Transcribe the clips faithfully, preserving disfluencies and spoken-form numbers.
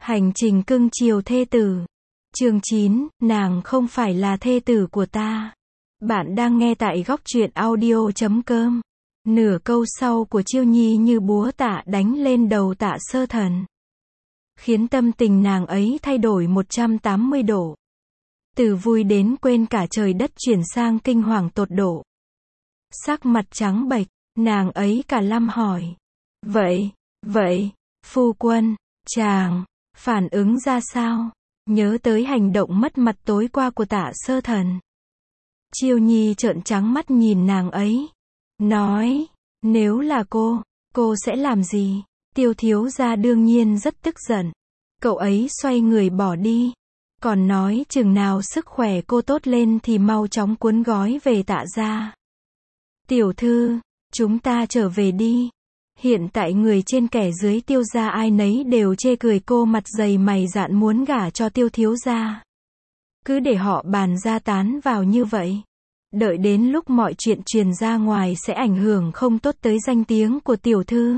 Hành trình cưng chiều thê tử. Chương chín, nàng không phải là thê tử của ta. Bạn đang nghe tại góc truyện audio chấm com. Nửa câu sau của Chiêu Nhi như búa tạ đánh lên đầu Tạ Sơ Thần, khiến tâm tình nàng ấy thay đổi một trăm tám mươi độ. Từ vui đến quên cả trời đất chuyển sang kinh hoàng tột độ. Sắc mặt trắng bệch, nàng ấy cả lăm hỏi. Vậy, vậy, phu quân, chàng, phản ứng ra sao? Nhớ tới hành động mất mặt tối qua của Tạ Sơ Thần. Chiêu Nhi trợn trắng mắt nhìn nàng ấy. Nói, nếu là cô, cô sẽ làm gì? Tiêu thiếu gia đương nhiên rất tức giận. Cậu ấy xoay người bỏ đi. Còn nói chừng nào sức khỏe cô tốt lên thì mau chóng cuốn gói về Tạ gia. Tiểu thư, chúng ta trở về đi. Hiện tại người trên kẻ dưới Tiêu gia ai nấy đều chê cười cô mặt dày mày dạn muốn gả cho Tiêu thiếu gia. Cứ để họ bàn ra tán vào như vậy. Đợi đến lúc mọi chuyện truyền ra ngoài sẽ ảnh hưởng không tốt tới danh tiếng của tiểu thư.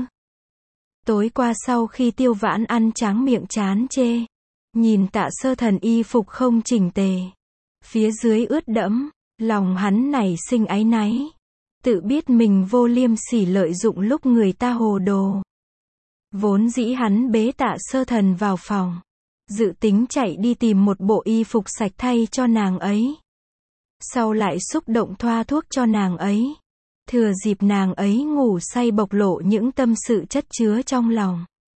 Tối qua sau khi Tiêu Vãn ăn tráng miệng chán chê, nhìn Tạ Sơ Thần y phục không chỉnh tề, phía dưới ướt đẫm, lòng hắn nảy sinh áy náy. Tự biết mình vô liêm sỉ lợi dụng lúc người ta hồ đồ. Vốn dĩ hắn bế Tạ Sơ Thần vào phòng, dự tính chạy đi tìm một bộ y phục sạch thay cho nàng ấy. Sau lại xúc động thoa thuốc cho nàng ấy. Thừa dịp nàng ấy ngủ say bộc lộ những tâm sự chất chứa trong lòng.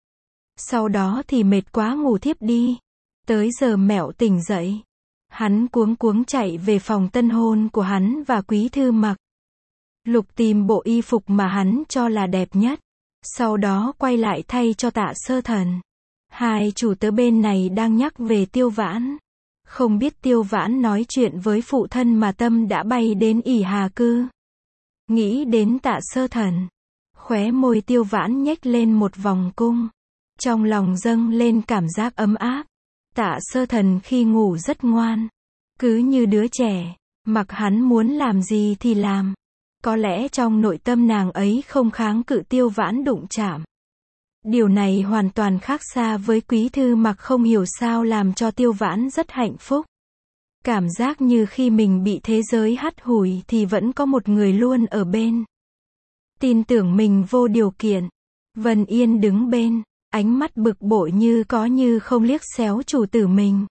Sau đó thì mệt quá ngủ thiếp đi. Tới giờ mẹo tỉnh dậy, hắn cuống cuống chạy về phòng tân hôn của hắn và Quý Thư Mặc. Lục tìm bộ y phục mà hắn cho là đẹp nhất. Sau đó quay lại thay cho Tạ Sơ Thần. Hai chủ tớ bên này đang nhắc về Tiêu Vãn. Không biết Tiêu Vãn nói chuyện với phụ thân mà tâm đã bay đến ỷ Hà Cư. Nghĩ đến Tạ Sơ Thần, khóe môi Tiêu Vãn nhếch lên một vòng cung. Trong lòng dâng lên cảm giác ấm áp. Tạ Sơ Thần khi ngủ rất ngoan. Cứ như đứa trẻ, mặc hắn muốn làm gì thì làm. Có lẽ trong nội tâm nàng ấy không kháng cự Tiêu Vãn đụng chạm. Điều này hoàn toàn khác xa với Quý Thư Mặc không hiểu sao làm cho Tiêu Vãn rất hạnh phúc. Cảm giác như khi mình bị thế giới hắt hủi thì vẫn có một người luôn ở bên. Tin tưởng mình vô điều kiện. Vân Yên đứng bên, ánh mắt bực bội như có như không liếc xéo chủ tử mình.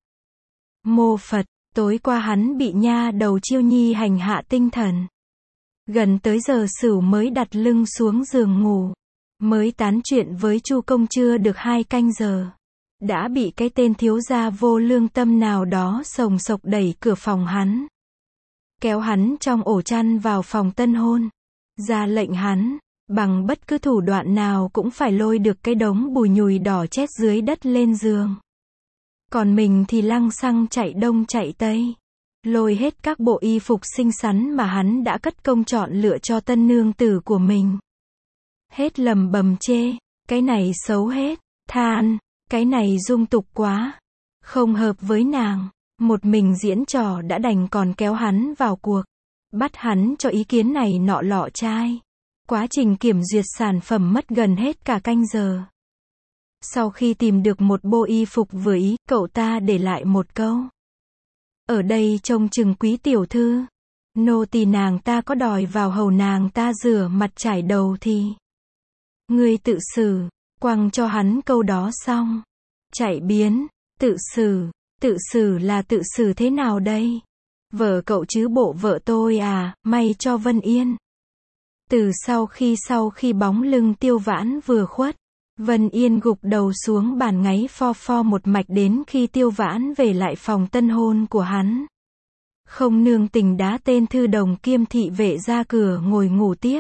Mô Phật, tối qua hắn bị nha đầu Chiêu Nhi hành hạ tinh thần. Gần tới giờ sửu mới đặt lưng xuống giường ngủ. Mới tán chuyện với Chu công chưa được hai canh giờ. Đã bị cái tên thiếu gia vô lương tâm nào đó sồng sộc đẩy cửa phòng hắn. Kéo hắn trong ổ chăn vào phòng tân hôn. Ra lệnh hắn, bằng bất cứ thủ đoạn nào cũng phải lôi được cái đống bùi nhùi đỏ chét dưới đất lên giường. Còn mình thì lăng xăng chạy đông chạy tây. Lôi hết các bộ y phục xinh xắn mà hắn đã cất công chọn lựa cho tân nương tử của mình. Hết lầm bầm chê, cái này xấu hết, than, cái này dung tục quá, không hợp với nàng. Một mình diễn trò đã đành còn kéo hắn vào cuộc, bắt hắn cho ý kiến này nọ lọ chai. Quá trình kiểm duyệt sản phẩm mất gần hết cả canh giờ. Sau khi tìm được một bộ y phục vừa ý, cậu ta để lại một câu. Ở đây trông chừng Quý tiểu thư, nô tỳ nàng ta có đòi vào hầu nàng ta rửa mặt chải đầu thì ngươi tự xử. Quăng cho hắn câu đó xong, chạy biến. Tự xử, tự xử là tự xử thế nào đây? Vợ cậu chứ bộ vợ tôi à, may cho Vân Yên. Từ sau khi sau khi bóng lưng Tiêu Vãn vừa khuất, Vân Yên gục đầu xuống bàn ngáy pho pho một mạch đến khi Tiêu Vãn về lại phòng tân hôn của hắn. Không nương tình đá tên thư đồng kiêm thị vệ ra cửa ngồi ngủ tiếp.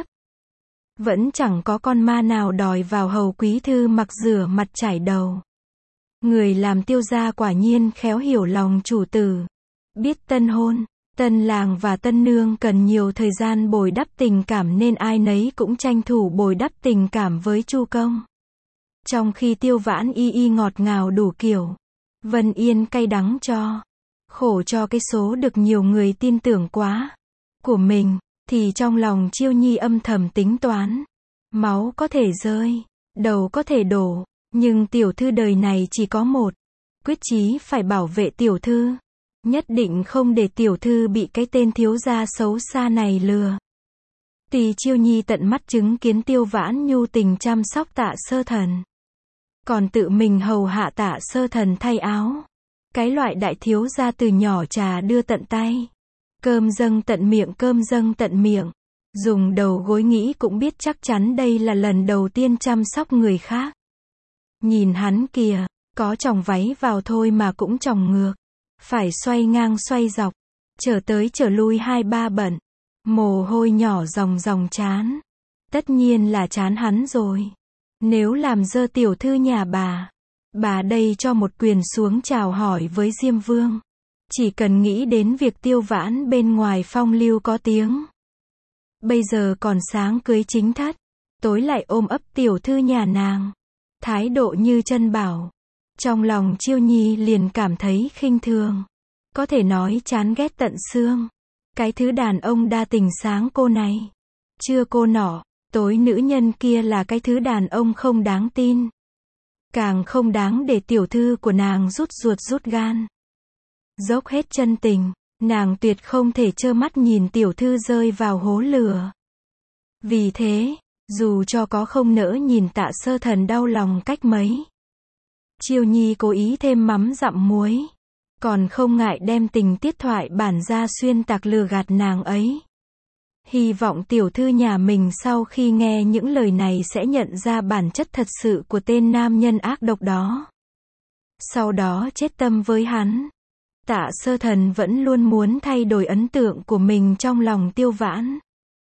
Vẫn chẳng có con ma nào đòi vào hầu Quý Thư Mặc rửa mặt chải đầu. Người làm Tiêu gia quả nhiên khéo hiểu lòng chủ tử. Biết tân hôn, tân làng và tân nương cần nhiều thời gian bồi đắp tình cảm nên ai nấy cũng tranh thủ bồi đắp tình cảm với Chu công. Trong khi Tiêu Vãn y y ngọt ngào đủ kiểu, Vân Yên cay đắng cho, khổ cho cái số được nhiều người tin tưởng quá của mình, thì trong lòng Chiêu Nhi âm thầm tính toán. Máu có thể rơi, đầu có thể đổ, Nhưng tiểu thư đời này chỉ có một, quyết chí phải bảo vệ tiểu thư. Nhất định không để tiểu thư bị cái tên thiếu gia xấu xa này lừa. Tỳ Chiêu Nhi tận mắt chứng kiến Tiêu Vãn nhu tình chăm sóc Tạ Sơ Thần. Còn tự mình hầu hạ Tạ Sơ Thần thay áo. Cái loại đại thiếu gia từ nhỏ trà đưa tận tay. Cơm dâng tận miệng, cơm dâng tận miệng. Dùng đầu gối nghĩ cũng biết chắc chắn đây là lần đầu tiên chăm sóc người khác. Nhìn hắn kìa, có chòng váy vào thôi mà cũng chòng ngược. Phải xoay ngang xoay dọc, trở tới trở lui hai ba bận. Mồ hôi nhỏ ròng ròng trán. Tất nhiên là chán hắn rồi. Nếu làm dơ tiểu thư nhà bà, bà đây cho một quyền xuống chào hỏi với Diêm Vương. Chỉ cần nghĩ đến việc Tiêu Vãn bên ngoài phong lưu có tiếng. Bây giờ còn sáng cưới chính thất, tối lại ôm ấp tiểu thư nhà nàng. Thái độ như chân bảo. Trong lòng Chiêu Nhi liền cảm thấy khinh thường. Có thể nói chán ghét tận xương. Cái thứ đàn ông đa tình sáng cô này. Chưa cô nọ, tối nữ nhân kia là cái thứ đàn ông không đáng tin. Càng không đáng để tiểu thư của nàng rút ruột rút gan. Dốc hết chân tình, nàng tuyệt không thể trơ mắt nhìn tiểu thư rơi vào hố lửa. Vì thế, dù cho có không nỡ nhìn Tạ Sơ Thần đau lòng cách mấy, Chiêu Nhi cố ý thêm mắm dặm muối. Còn không ngại đem tình tiết thoại bản ra xuyên tạc lừa gạt nàng ấy. Hy vọng tiểu thư nhà mình sau khi nghe những lời này sẽ nhận ra bản chất thật sự của tên nam nhân ác độc đó. Sau đó chết tâm với hắn. Tạ Sơ Thần vẫn luôn muốn thay đổi ấn tượng của mình trong lòng Tiêu Vãn.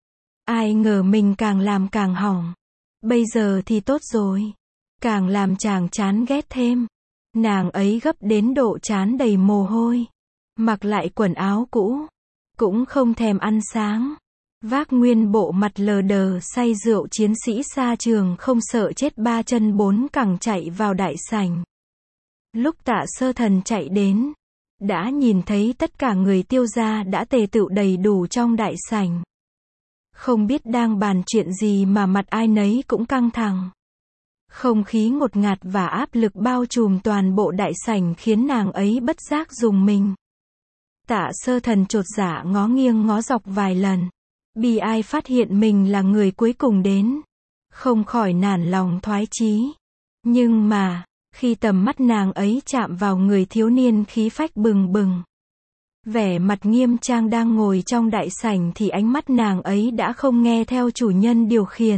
Ai ngờ mình càng làm càng hỏng. Bây giờ thì tốt rồi. Càng làm chàng chán ghét thêm. Nàng ấy gấp đến độ trán đầy mồ hôi. Mặc lại quần áo cũ. Cũng không thèm ăn sáng. Vác nguyên bộ mặt lờ đờ say rượu chiến sĩ xa trường không sợ chết ba chân bốn cẳng chạy vào đại sảnh. Lúc Tạ Sơ Thần chạy đến, đã nhìn thấy tất cả người Tiêu gia đã tề tựu đầy đủ trong đại sảnh. Không biết đang bàn chuyện gì mà mặt ai nấy cũng căng thẳng. Không khí ngột ngạt và áp lực bao trùm toàn bộ đại sảnh khiến nàng ấy bất giác rùng mình. Tạ Sơ Thần chột dạ ngó nghiêng ngó dọc vài lần. Bi ai phát hiện mình là người cuối cùng đến. Không khỏi nản lòng thoái chí. Nhưng mà, khi tầm mắt nàng ấy chạm vào người thiếu niên khí phách bừng bừng, vẻ mặt nghiêm trang đang ngồi trong đại sảnh thì ánh mắt nàng ấy đã không nghe theo chủ nhân điều khiển.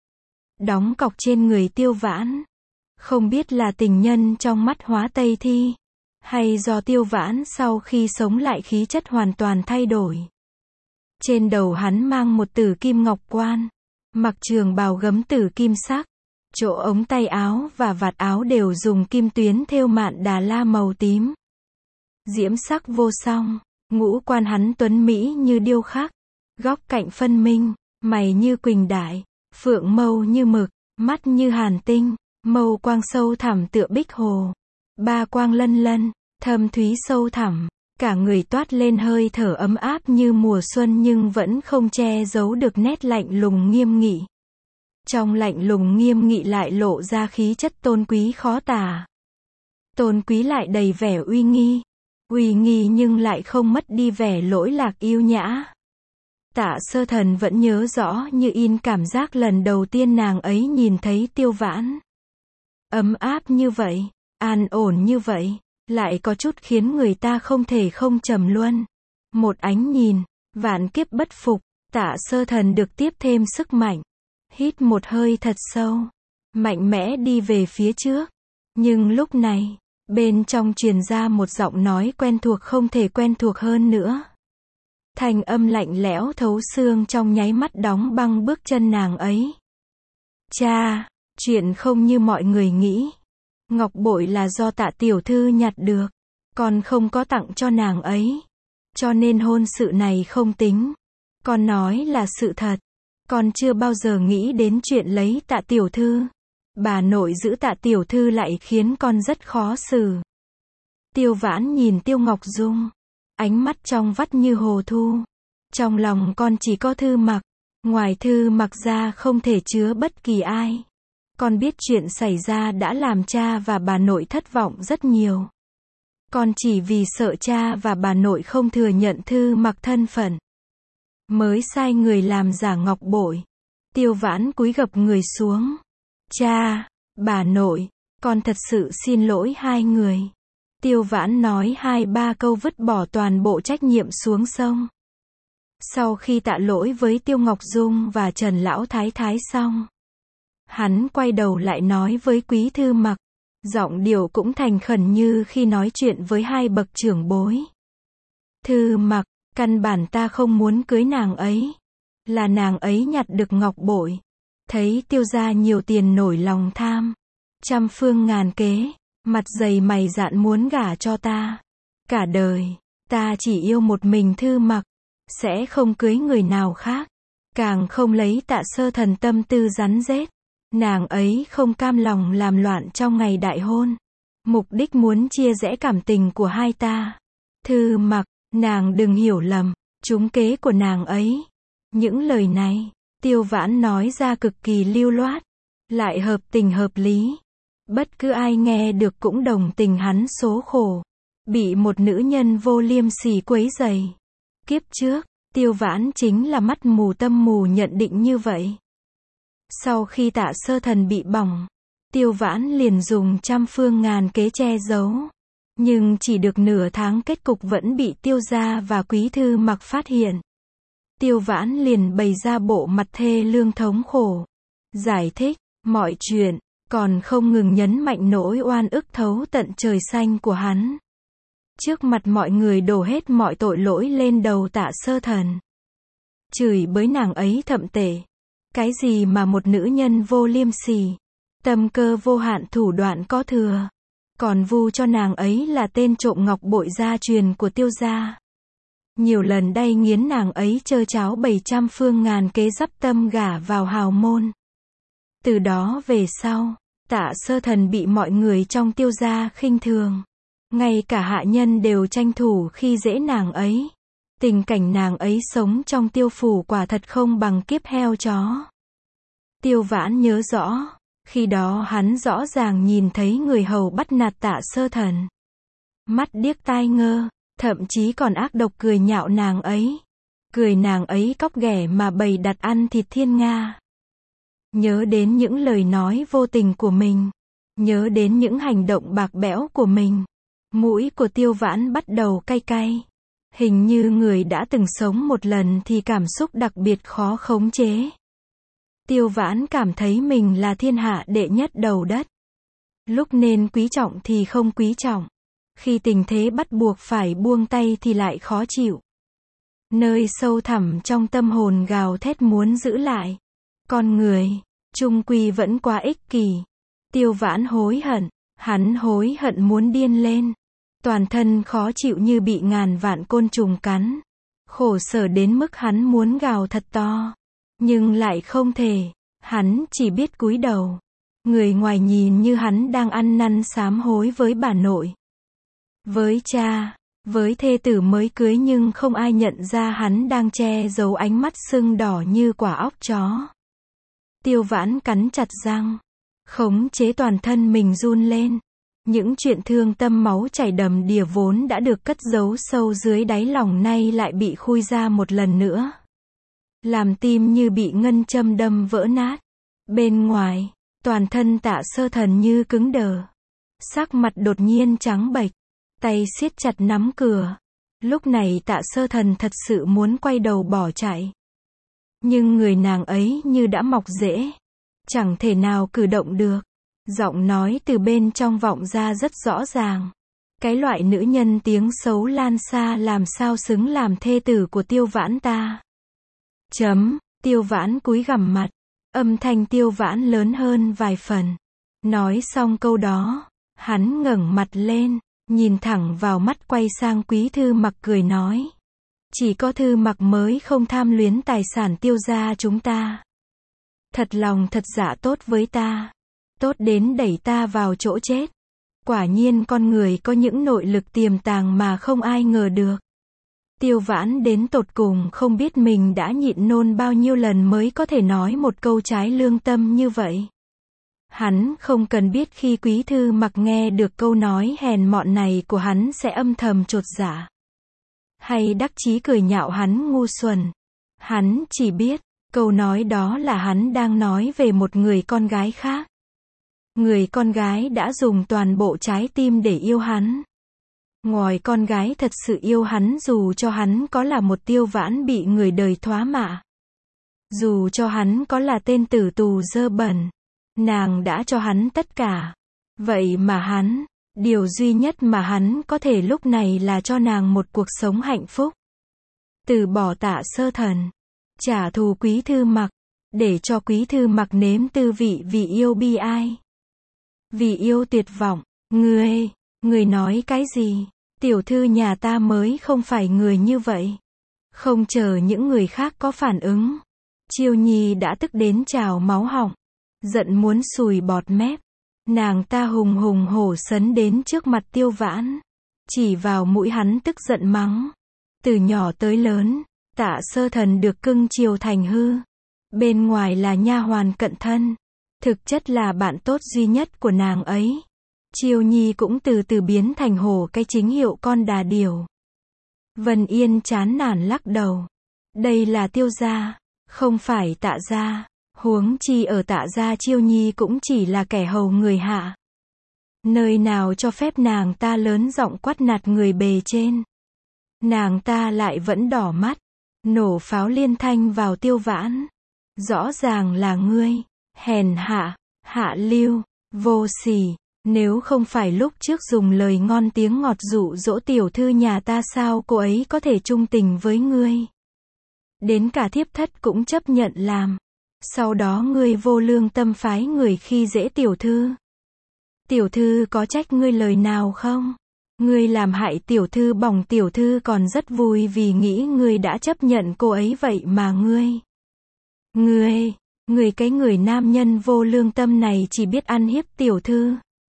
Đóng cọc trên người Tiêu Vãn. Không biết là tình nhân trong mắt Hóa Tây Thi, hay do Tiêu Vãn sau khi sống lại khí chất hoàn toàn thay đổi. Trên đầu hắn mang một tử kim ngọc quan, mặc trường bào gấm tử kim sắc, chỗ ống tay áo và vạt áo đều dùng kim tuyến thêu mạn đà la màu tím. Diễm sắc vô song, ngũ quan hắn tuấn mỹ như điêu khắc, góc cạnh phân minh, mày như quỳnh đại, phượng mâu như mực, mắt như hàn tinh, mâu quang sâu thẳm tựa bích hồ, ba quang lân lân, thâm thúy sâu thẳm. Cả người toát lên hơi thở ấm áp như mùa xuân nhưng vẫn không che giấu được nét lạnh lùng nghiêm nghị. Trong lạnh lùng nghiêm nghị lại lộ ra khí chất tôn quý khó tả. Tôn quý lại đầy vẻ uy nghi. Uy nghi nhưng lại không mất đi vẻ lỗi lạc yêu nhã. Tạ Sơ Thần vẫn nhớ rõ như in cảm giác lần đầu tiên nàng ấy nhìn thấy Tiêu Vãn. Ấm áp như vậy, an ổn như vậy. Lại có chút khiến người ta không thể không trầm luân. Một ánh nhìn, vạn kiếp bất phục, Tạ Sơ Thần được tiếp thêm sức mạnh. Hít một hơi thật sâu, mạnh mẽ đi về phía trước. Nhưng lúc này, bên trong truyền ra một giọng nói quen thuộc không thể quen thuộc hơn nữa. Thanh âm lạnh lẽo thấu xương trong nháy mắt đóng băng bước chân nàng ấy. Cha, chuyện không như mọi người nghĩ. Ngọc bội là do Tạ tiểu thư nhặt được, con không có tặng cho nàng ấy. Cho nên hôn sự này không tính. Con nói là sự thật. Con chưa bao giờ nghĩ đến chuyện lấy Tạ tiểu thư. Bà nội giữ Tạ tiểu thư lại khiến con rất khó xử. Tiêu Vãn nhìn Tiêu Ngọc Dung, ánh mắt trong vắt như hồ thu. Trong lòng con chỉ có Thư Mặc, ngoài Thư Mặc ra không thể chứa bất kỳ ai. Con biết chuyện xảy ra đã làm cha và bà nội thất vọng rất nhiều. Con chỉ vì sợ cha và bà nội không thừa nhận Thư Mặc thân phận, mới sai người làm giả ngọc bội. Tiêu Vãn cúi gập người xuống. Cha, bà nội, con thật sự xin lỗi hai người. Tiêu Vãn nói hai ba câu vứt bỏ toàn bộ trách nhiệm xuống sông. Sau khi tạ lỗi với Tiêu Ngọc Dung và Trần Lão Thái Thái xong, hắn quay đầu lại nói với Quý Thư Mặc, giọng điệu cũng thành khẩn như khi nói chuyện với hai bậc trưởng bối. Thư Mặc, căn bản ta không muốn cưới nàng ấy. Là nàng ấy nhặt được ngọc bội. Thấy Tiêu gia nhiều tiền nổi lòng tham. Trăm phương ngàn kế, mặt dày mày dạn muốn gả cho ta. Cả đời, ta chỉ yêu một mình Thư Mặc, sẽ không cưới người nào khác. Càng không lấy Tạ Sơ Thần tâm tư rắn rết. Nàng ấy không cam lòng làm loạn trong ngày đại hôn. Mục đích muốn chia rẽ cảm tình của hai ta. Thư Mặc, nàng đừng hiểu lầm, trúng kế của nàng ấy. Những lời này, Tiêu Vãn nói ra cực kỳ lưu loát, lại hợp tình hợp lý. Bất cứ ai nghe được cũng đồng tình hắn số khổ, bị một nữ nhân vô liêm sỉ quấy rầy. Kiếp trước, Tiêu Vãn chính là mắt mù tâm mù nhận định như vậy. Sau khi Tạ Sơ Thần bị bỏng, Tiêu Vãn liền dùng trăm phương ngàn kế che giấu. Nhưng chỉ được nửa tháng kết cục vẫn bị Tiêu gia và Quý Thư Mặc phát hiện. Tiêu Vãn liền bày ra bộ mặt thê lương thống khổ. Giải thích, mọi chuyện, còn không ngừng nhấn mạnh nỗi oan ức thấu tận trời xanh của hắn. Trước mặt mọi người đổ hết mọi tội lỗi lên đầu Tạ Sơ Thần. Chửi bới nàng ấy thậm tệ. Cái gì mà một nữ nhân vô liêm sỉ, tâm cơ vô hạn thủ đoạn có thừa. Còn vu cho nàng ấy là tên trộm ngọc bội gia truyền của Tiêu gia. Nhiều lần đay nghiến nàng ấy trơ cháo bảy trăm phương ngàn kế dắp tâm gả vào hào môn. Từ đó về sau, Tạ Sơ Thần bị mọi người trong Tiêu gia khinh thường. Ngay cả hạ nhân đều tranh thủ khi dễ nàng ấy. Tình cảnh nàng ấy sống trong Tiêu phủ quả thật không bằng kiếp heo chó. Tiêu Vãn nhớ rõ, khi đó hắn rõ ràng nhìn thấy người hầu bắt nạt Tạ Sơ Thần. Mắt điếc tai ngơ, thậm chí còn ác độc cười nhạo nàng ấy. Cười nàng ấy cóc ghẻ mà bày đặt ăn thịt thiên nga. Nhớ đến những lời nói vô tình của mình. Nhớ đến những hành động bạc bẽo của mình. Mũi của Tiêu Vãn bắt đầu cay cay. Hình như người đã từng sống một lần thì cảm xúc đặc biệt khó khống chế. Tiêu Vãn cảm thấy mình là thiên hạ đệ nhất đầu đất. Lúc nên quý trọng thì không quý trọng. Khi tình thế bắt buộc phải buông tay thì lại khó chịu. Nơi sâu thẳm trong tâm hồn gào thét muốn giữ lại. Con người, chung quy vẫn quá ích kỷ. Tiêu Vãn hối hận, hắn hối hận muốn điên lên. Toàn thân khó chịu như bị ngàn vạn côn trùng cắn. Khổ sở đến mức hắn muốn gào thật to. Nhưng lại không thể, hắn chỉ biết cúi đầu. Người ngoài nhìn như hắn đang ăn năn sám hối với bà nội. Với cha, với thê tử mới cưới nhưng không ai nhận ra hắn đang che giấu ánh mắt sưng đỏ như quả óc chó. Tiêu Vãn cắn chặt răng, khống chế toàn thân mình run lên. Những chuyện thương tâm máu chảy đầm đìa vốn đã được cất giấu sâu dưới đáy lòng nay lại bị khui ra một lần nữa. Làm tim như bị ngân châm đâm vỡ nát. Bên ngoài, toàn thân Tạ Sơ Thần như cứng đờ. Sắc mặt đột nhiên trắng bệch, tay siết chặt nắm cửa. Lúc này Tạ Sơ Thần thật sự muốn quay đầu bỏ chạy. Nhưng người nàng ấy như đã mọc rễ, chẳng thể nào cử động được. Giọng nói từ bên trong vọng ra rất rõ ràng. Cái loại nữ nhân tiếng xấu lan xa làm sao xứng làm thê tử của Tiêu Vãn ta. Chấm, Tiêu Vãn cúi gằm mặt. Âm thanh Tiêu Vãn lớn hơn vài phần. Nói xong câu đó, hắn ngẩng mặt lên, nhìn thẳng vào mắt quay sang Quý Thư Mặc cười nói. Chỉ có Thư Mặc mới không tham luyến tài sản Tiêu gia chúng ta. Thật lòng thật dạ tốt với ta. Tốt đến đẩy ta vào chỗ chết. Quả nhiên con người có những nội lực tiềm tàng mà không ai ngờ được. Tiêu Vãn đến tột cùng không biết mình đã nhịn nôn bao nhiêu lần mới có thể nói một câu trái lương tâm như vậy. Hắn không cần biết khi Quý Thư Mặc nghe được câu nói hèn mọn này của hắn sẽ âm thầm chột dạ, hay đắc chí cười nhạo hắn ngu xuẩn. Hắn chỉ biết, câu nói đó là hắn đang nói về một người con gái khác. Người con gái đã dùng toàn bộ trái tim để yêu hắn. Ngòi con gái thật sự yêu hắn dù cho hắn có là một Tiêu Vãn bị người đời thoá mạ. Dù cho hắn có là tên tử tù dơ bẩn. Nàng đã cho hắn tất cả. Vậy mà hắn, điều duy nhất mà hắn có thể lúc này là cho nàng một cuộc sống hạnh phúc. Từ bỏ Tạ Sơ Thần. Trả thù Quý Thư Mặc. Để cho Quý Thư Mặc nếm tư vị vì yêu bi ai. Vì yêu tuyệt vọng. Ngươi, ngươi nói cái gì? Tiểu thư nhà ta mới không phải người như vậy. Không chờ những người khác có phản ứng. Chiêu Nhi đã tức đến trào máu họng. Giận muốn sùi bọt mép. Nàng ta hùng hùng hổ sấn đến trước mặt Tiêu Vãn. Chỉ vào mũi hắn tức giận mắng. Từ nhỏ tới lớn, Tạ Sơ Thần được cưng chiều thành hư. Bên ngoài là nha hoàn cận thân. Thực chất là bạn tốt duy nhất của nàng ấy. Chiêu Nhi cũng từ từ biến thành hổ cái chính hiệu con đà điểu. Vân Yên chán nản lắc đầu. Đây là Tiêu gia, không phải Tạ gia. Huống chi ở Tạ gia Chiêu Nhi cũng chỉ là kẻ hầu người hạ. Nơi nào cho phép nàng ta lớn giọng quát nạt người bề trên. Nàng ta lại vẫn đỏ mắt, nổ pháo liên thanh vào Tiêu Vãn. Rõ ràng là ngươi, hèn hạ, hạ lưu, vô sỉ. Nếu không phải lúc trước dùng lời ngon tiếng ngọt dụ dỗ tiểu thư nhà ta sao cô ấy có thể trung tình với ngươi. Đến cả thiếp thất cũng chấp nhận làm. Sau đó ngươi vô lương tâm phái người khi dễ tiểu thư. Tiểu thư có trách ngươi lời nào không? Ngươi làm hại tiểu thư bỏng, tiểu thư còn rất vui vì nghĩ ngươi đã chấp nhận cô ấy vậy mà ngươi. Ngươi, ngươi cái người nam nhân vô lương tâm này chỉ biết ăn hiếp tiểu thư.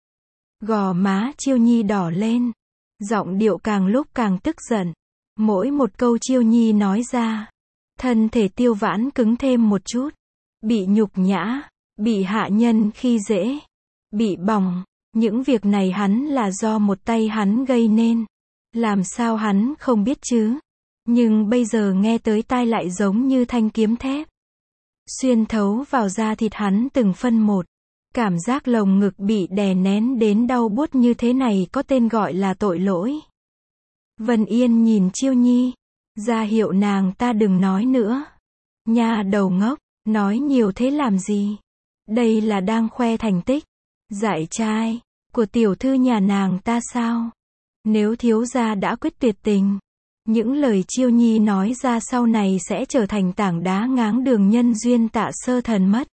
Gò má Chiêu Nhi đỏ lên. Giọng điệu càng lúc càng tức giận. Mỗi một câu Chiêu Nhi nói ra, thân thể Tiêu Vãn cứng thêm một chút. Bị nhục nhã, bị hạ nhân khi dễ, bị bỏng. Những việc này hắn là do một tay hắn gây nên. Làm sao hắn không biết chứ? Nhưng bây giờ nghe tới tai lại giống như thanh kiếm thép. Xuyên thấu vào da thịt hắn từng phân một. Cảm giác lồng ngực bị đè nén đến đau buốt như thế này có tên gọi là tội lỗi. Vân Yên nhìn Chiêu Nhi, ra hiệu nàng ta đừng nói nữa. Nha đầu ngốc, nói nhiều thế làm gì? Đây là đang khoe thành tích, giải trai của tiểu thư nhà nàng ta sao? Nếu thiếu gia đã quyết tuyệt tình, những lời Chiêu Nhi nói ra sau này sẽ trở thành tảng đá ngáng đường nhân duyên Tạ Sơ Thần mất.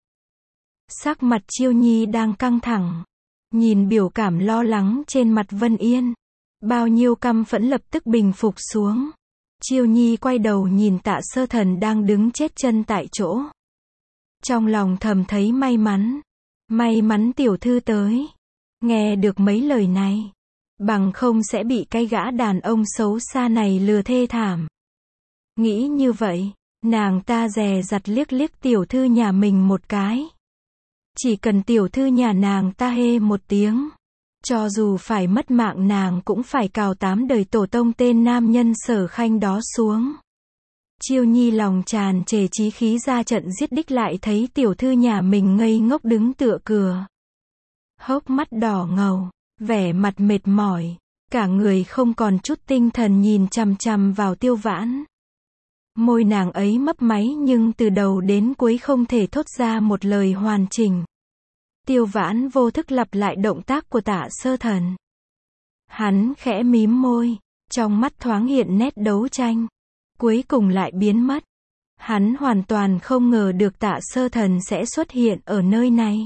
Sắc mặt Chiêu Nhi đang căng thẳng. Nhìn biểu cảm lo lắng trên mặt Vân Yên. Bao nhiêu căm phẫn lập tức bình phục xuống. Chiêu Nhi quay đầu nhìn Tạ Sơ Thần đang đứng chết chân tại chỗ. Trong lòng thầm thấy may mắn. May mắn tiểu thư tới. Nghe được mấy lời này. Bằng không sẽ bị cái gã đàn ông xấu xa này lừa thê thảm. Nghĩ như vậy, nàng ta dè dặt liếc liếc tiểu thư nhà mình một cái. Chỉ cần tiểu thư nhà nàng ta hê một tiếng, cho dù phải mất mạng nàng cũng phải cào tám đời tổ tông tên nam nhân Sở Khanh đó xuống. Chiêu Nhi lòng tràn trề chí khí ra trận giết đích lại thấy tiểu thư nhà mình ngây ngốc đứng tựa cửa. Hốc mắt đỏ ngầu, vẻ mặt mệt mỏi, cả người không còn chút tinh thần nhìn chằm chằm vào Tiêu Vãn. Môi nàng ấy mấp máy nhưng từ đầu đến cuối không thể thốt ra một lời hoàn chỉnh. Tiêu Vãn vô thức lặp lại động tác của Tạ Sơ Thần. Hắn khẽ mím môi, trong mắt thoáng hiện nét đấu tranh, cuối cùng lại biến mất. Hắn hoàn toàn không ngờ được Tạ Sơ Thần sẽ xuất hiện ở nơi này.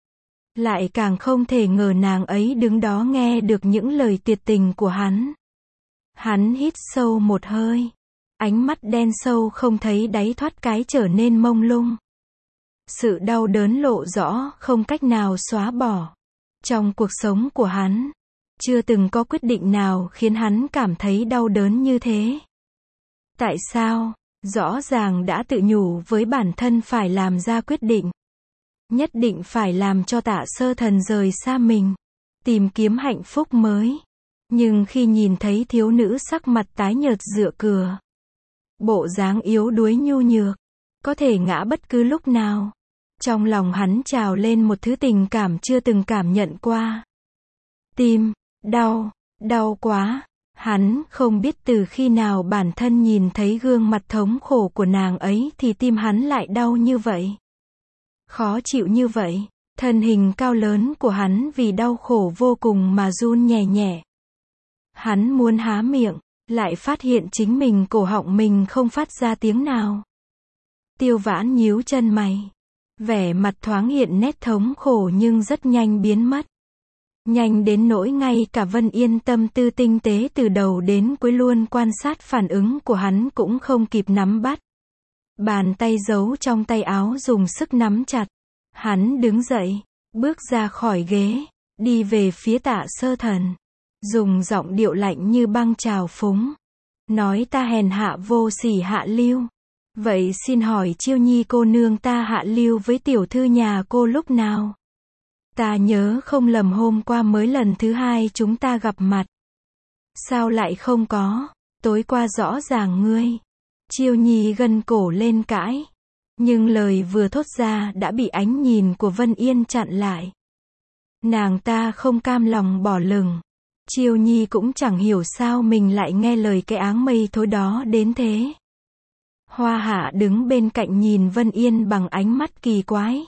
Lại càng không thể ngờ nàng ấy đứng đó nghe được những lời tuyệt tình của hắn. Hắn hít sâu một hơi. Ánh mắt đen sâu không thấy đáy thoát cái trở nên mông lung. Sự đau đớn lộ rõ, không cách nào xóa bỏ. Trong cuộc sống của hắn, chưa từng có quyết định nào khiến hắn cảm thấy đau đớn như thế. Tại sao? Rõ ràng đã tự nhủ với bản thân phải làm ra quyết định. nhất định phải làm cho Tạ Sơ Thần rời xa mình, tìm kiếm hạnh phúc mới. Nhưng khi nhìn thấy thiếu nữ sắc mặt tái nhợt dựa cửa, bộ dáng yếu đuối nhu nhược, có thể ngã bất cứ lúc nào, trong lòng hắn trào lên một thứ tình cảm chưa từng cảm nhận qua. Tim, đau, đau quá. Hắn không biết từ khi nào bản thân nhìn thấy gương mặt thống khổ của nàng ấy thì tim hắn lại đau như vậy. Khó chịu như vậy, thân hình cao lớn của hắn vì đau khổ vô cùng mà run nhẹ nhẹ. Hắn muốn há miệng, lại phát hiện chính mình cổ họng mình không phát ra tiếng nào. Tiêu Vãn nhíu chân mày, vẻ mặt thoáng hiện nét thống khổ nhưng rất nhanh biến mất. Nhanh đến nỗi ngay cả Vân Yên tâm tư tinh tế từ đầu đến cuối luôn quan sát phản ứng của hắn cũng không kịp nắm bắt. Bàn tay giấu trong tay áo dùng sức nắm chặt. Hắn đứng dậy, bước ra khỏi ghế, đi về phía Tạ Sơ Thần, dùng giọng điệu lạnh như băng trào phúng. Nói ta hèn hạ vô sỉ hạ lưu. Vậy xin hỏi Chiêu Nhi cô nương ta hạ lưu với tiểu thư nhà cô lúc nào? Ta nhớ không lầm hôm qua mới lần thứ hai chúng ta gặp mặt. Sao lại không có? Tối qua rõ ràng ngươi. Chiêu Nhi gân cổ lên cãi. Nhưng lời vừa thốt ra đã bị ánh nhìn của Vân Yên chặn lại. Nàng ta không cam lòng bỏ lửng. Chiêu Nhi cũng chẳng hiểu sao mình lại nghe lời cái áng mây thối đó đến thế. Hoa Hạ đứng bên cạnh nhìn Vân Yên bằng ánh mắt kỳ quái.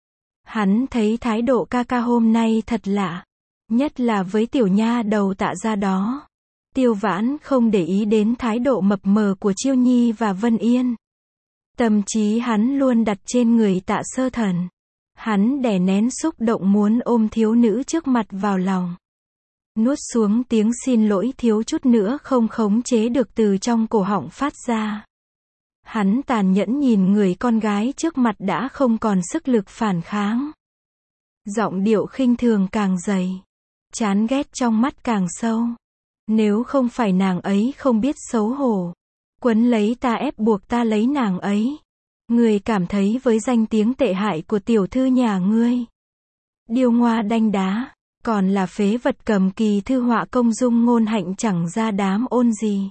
Hắn thấy thái độ ca ca hôm nay thật lạ. Nhất là với tiểu nha đầu Tạ gia đó. Tiêu Vãn không để ý đến thái độ mập mờ của Chiêu Nhi và Vân Yên. Tâm trí hắn luôn đặt trên người Tạ Sơ Thần. Hắn đè nén xúc động muốn ôm thiếu nữ trước mặt vào lòng. Nuốt xuống tiếng xin lỗi thiếu chút nữa không khống chế được từ trong cổ họng phát ra. Hắn tàn nhẫn nhìn người con gái trước mặt đã không còn sức lực phản kháng. Giọng điệu khinh thường càng dày. Chán ghét trong mắt càng sâu. Nếu không phải nàng ấy không biết xấu hổ, quấn lấy ta ép buộc ta lấy nàng ấy, ngươi cảm thấy với danh tiếng tệ hại của tiểu thư nhà ngươi, điêu ngoa đanh đá, còn là phế vật cầm kỳ thư họa công dung ngôn hạnh chẳng ra đám ôn gì.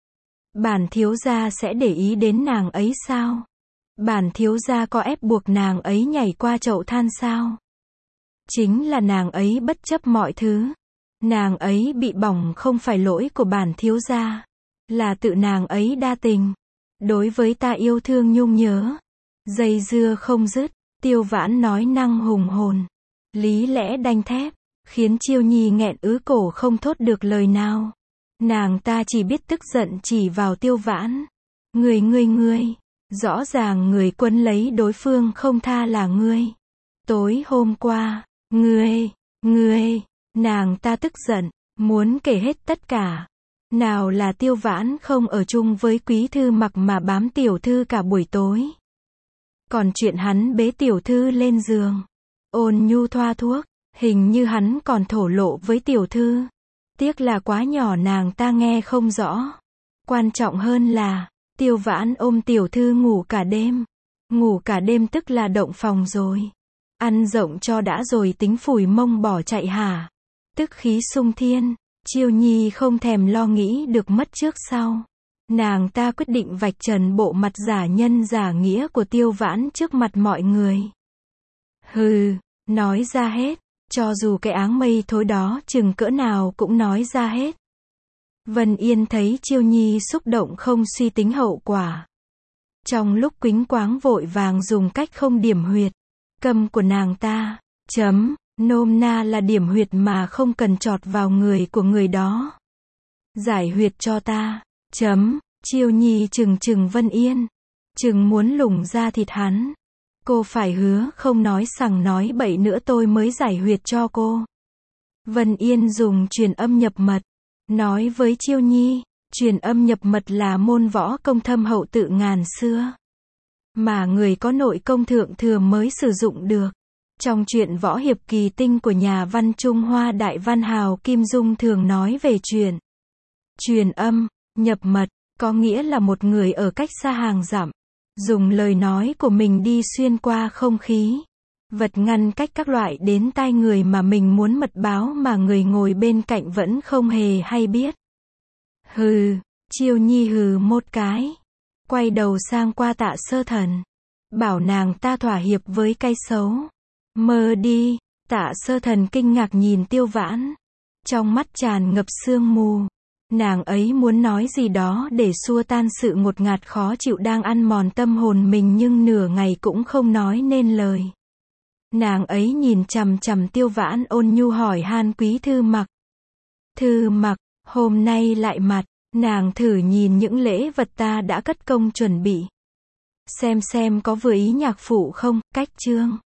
Bản thiếu gia sẽ để ý đến nàng ấy sao? Bản thiếu gia có ép buộc nàng ấy nhảy qua chậu than sao? Chính là nàng ấy bất chấp mọi thứ. Nàng ấy bị bỏng không phải lỗi của bản thiếu gia, là tự nàng ấy đa tình. Đối với ta yêu thương nhung nhớ, dây dưa không dứt. Tiêu Vãn nói năng hùng hồn, lý lẽ đanh thép, khiến Chiêu Nhi nghẹn ứ cổ không thốt được lời nào. Nàng ta chỉ biết tức giận chỉ vào Tiêu Vãn. Ngươi ngươi ngươi, rõ ràng người quấn lấy đối phương không tha là ngươi. Tối hôm qua, ngươi, ngươi, nàng ta tức giận, muốn kể hết tất cả. Nào là Tiêu Vãn không ở chung với Quý Thư Mặc mà bám tiểu thư cả buổi tối. Còn chuyện hắn bế tiểu thư lên giường, ôn nhu thoa thuốc, hình như hắn còn thổ lộ với tiểu thư. Tiếc là quá nhỏ nàng ta nghe không rõ. Quan trọng hơn là, Tiêu Vãn ôm tiểu thư ngủ cả đêm. Ngủ cả đêm tức là động phòng rồi. Ăn rộng cho đã rồi tính phủi mông bỏ chạy hả? Tức khí sung thiên. Chiêu Nhi không thèm lo nghĩ được mất trước sau. Nàng ta quyết định vạch trần bộ mặt giả nhân giả nghĩa của Tiêu Vãn trước mặt mọi người. Hừ, nói ra hết. Cho dù cái áng mây thối đó chừng cỡ nào cũng nói ra hết. Vân Yên thấy Chiêu Nhi xúc động không suy tính hậu quả. Trong lúc quýnh quáng vội vàng dùng cách không điểm huyệt. Câm của nàng ta, chấm, nôm na là điểm huyệt mà không cần chọt vào người của người đó. Giải huyệt cho ta, chấm, Chiêu Nhi chừng chừng Vân Yên. Chừng muốn lủng ra thịt hắn. Cô phải hứa không nói sằng nói bậy nữa tôi mới giải huyệt cho cô. Vân Yên dùng truyền âm nhập mật. Nói với Chiêu Nhi, truyền âm nhập mật là môn võ công thâm hậu tự ngàn xưa. Mà người có nội công thượng thừa mới sử dụng được. Trong truyện võ hiệp kỳ tinh của nhà văn Trung Hoa đại văn hào Kim Dung thường nói về chuyện. Truyền âm, nhập mật, có nghĩa là một người ở cách xa hàng dặm. Dùng lời nói của mình đi xuyên qua không khí. Vật ngăn cách các loại đến tai người mà mình muốn mật báo mà người ngồi bên cạnh vẫn không hề hay biết. Hừ, Chiêu Nhi hừ một cái. Quay đầu sang qua Tạ Sơ Thần. Bảo nàng ta thỏa hiệp với cái xấu. Mơ đi, Tạ Sơ Thần kinh ngạc nhìn Tiêu Vãn. Trong mắt tràn ngập sương mù. Nàng ấy muốn nói gì đó để xua tan sự ngột ngạt khó chịu đang ăn mòn tâm hồn mình nhưng nửa ngày cũng không nói nên lời. Nàng ấy nhìn chằm chằm Tiêu Vãn ôn nhu hỏi han Quý Thư Mặc. Thư Mặc, hôm nay lại mặt, nàng thử nhìn những lễ vật ta đã cất công chuẩn bị. Xem xem có vừa ý nhạc phụ không, cách chương.